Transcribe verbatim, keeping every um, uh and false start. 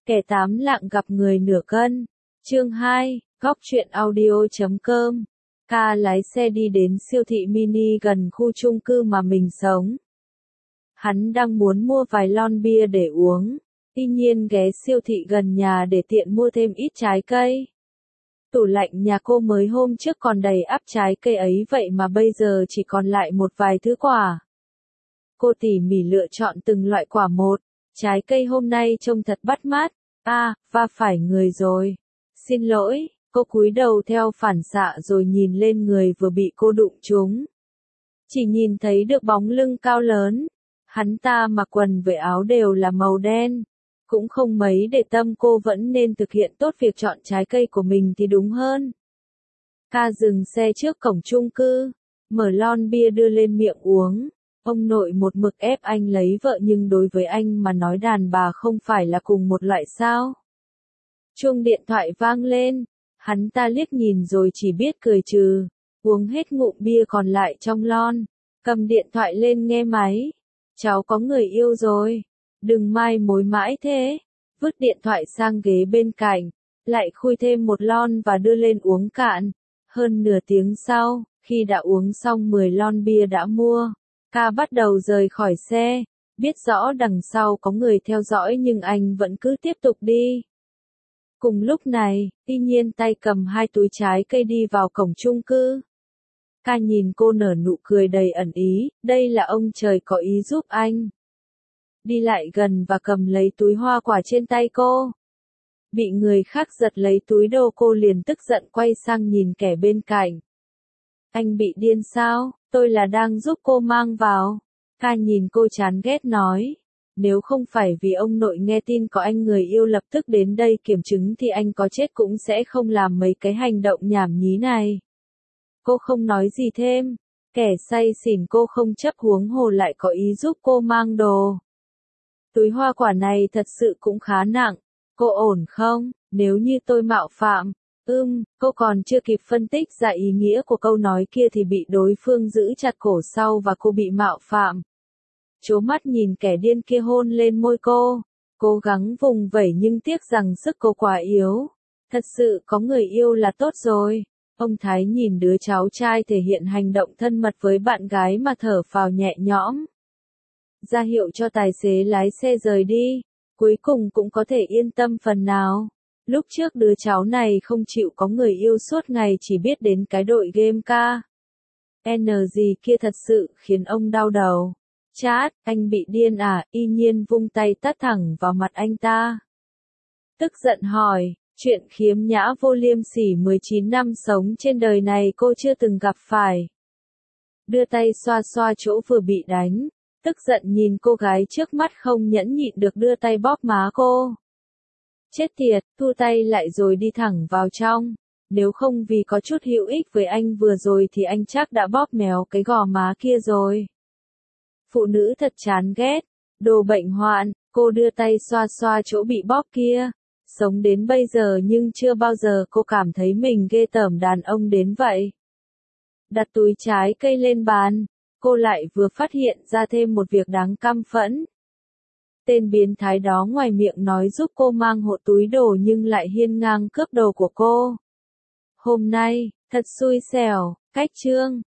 Kẻ tám lạng gặp người nửa cân. Chương hai, góc truyện audio.com. Ca lái xe đi đến siêu thị mini gần khu chung cư mà mình sống. Hắn đang muốn mua vài lon bia để uống, tuy nhiên ghé siêu thị gần nhà để tiện mua thêm ít trái cây. Tủ lạnh nhà cô mới hôm trước còn đầy ắp trái cây ấy vậy mà bây giờ chỉ còn lại một vài thứ quả. Cô tỉ mỉ lựa chọn từng loại quả một, trái cây hôm nay trông thật bắt mắt. À, va phải người rồi. Xin lỗi, cô cúi đầu theo phản xạ rồi nhìn lên người vừa bị cô đụng trúng. Chỉ nhìn thấy được bóng lưng cao lớn. Hắn ta mặc quần với áo đều là màu đen. Cũng không mấy để tâm, cô vẫn nên thực hiện tốt việc chọn trái cây của mình thì đúng hơn. Ca dừng xe trước cổng chung cư, mở lon bia đưa lên miệng uống. Ông nội một mực ép anh lấy vợ nhưng đối với anh mà nói đàn bà không phải là cùng một loại sao. Chuông điện thoại vang lên, hắn ta liếc nhìn rồi chỉ biết cười trừ, uống hết ngụm bia còn lại trong lon, cầm điện thoại lên nghe máy. Cháu có người yêu rồi, đừng mai mối mãi thế, vứt điện thoại sang ghế bên cạnh, lại khui thêm một lon và đưa lên uống cạn. Hơn nửa tiếng sau, khi đã uống xong mười lon bia đã mua, Ca bắt đầu rời khỏi xe, biết rõ đằng sau có người theo dõi nhưng anh vẫn cứ tiếp tục đi. Cùng lúc này, tuy nhiên tay cầm hai túi trái cây đi vào cổng chung cư. Ca nhìn cô nở nụ cười đầy ẩn ý, đây là ông trời có ý giúp anh. Đi lại gần và cầm lấy túi hoa quả trên tay cô. Bị người khác giật lấy túi đồ, cô liền tức giận quay sang nhìn kẻ bên cạnh. Anh bị điên sao, tôi là đang giúp cô mang vào. Ca nhìn cô chán ghét nói. Nếu không phải vì ông nội nghe tin có anh người yêu lập tức đến đây kiểm chứng thì anh có chết cũng sẽ không làm mấy cái hành động nhảm nhí này. Cô không nói gì thêm. Kẻ say xỉn cô không chấp huống hồ lại có ý giúp cô mang đồ. Túi hoa quả này thật sự cũng khá nặng. Cô ổn không? Nếu như tôi mạo phạm. Ưm, cô còn chưa kịp phân tích ra ý nghĩa của câu nói kia thì bị đối phương giữ chặt cổ sau và cô bị mạo phạm. Chố mắt nhìn kẻ điên kia hôn lên môi cô, cố gắng vùng vẩy nhưng tiếc rằng sức cô quá yếu. Thật sự có người yêu là tốt rồi. Ông Thái nhìn đứa cháu trai thể hiện hành động thân mật với bạn gái mà thở phào nhẹ nhõm. Ra hiệu cho tài xế lái xe rời đi, cuối cùng cũng có thể yên tâm phần nào. Lúc trước đứa cháu này không chịu có người yêu suốt ngày chỉ biết đến cái đội game ca. N gì kia thật sự khiến ông đau đầu. Chát, anh bị điên à, y nhiên vung tay tát thẳng vào mặt anh ta. Tức giận hỏi, chuyện khiếm nhã vô liêm sỉ mười chín năm sống trên đời này cô chưa từng gặp phải. Đưa tay xoa xoa chỗ vừa bị đánh, tức giận nhìn cô gái trước mắt không nhẫn nhịn được đưa tay bóp má cô. Chết tiệt, thu tay lại rồi đi thẳng vào trong. Nếu không vì có chút hữu ích với anh vừa rồi thì anh chắc đã bóp méo cái gò má kia rồi. Phụ nữ thật chán ghét, đồ bệnh hoạn, cô đưa tay xoa xoa chỗ bị bóp kia. Sống đến bây giờ nhưng chưa bao giờ cô cảm thấy mình ghê tởm đàn ông đến vậy. Đặt túi trái cây lên bàn, cô lại vừa phát hiện ra thêm một việc đáng căm phẫn. Tên biến thái đó ngoài miệng nói giúp cô mang hộ túi đồ nhưng lại hiên ngang cướp đồ của cô. Hôm nay, thật xui xẻo, cách chương.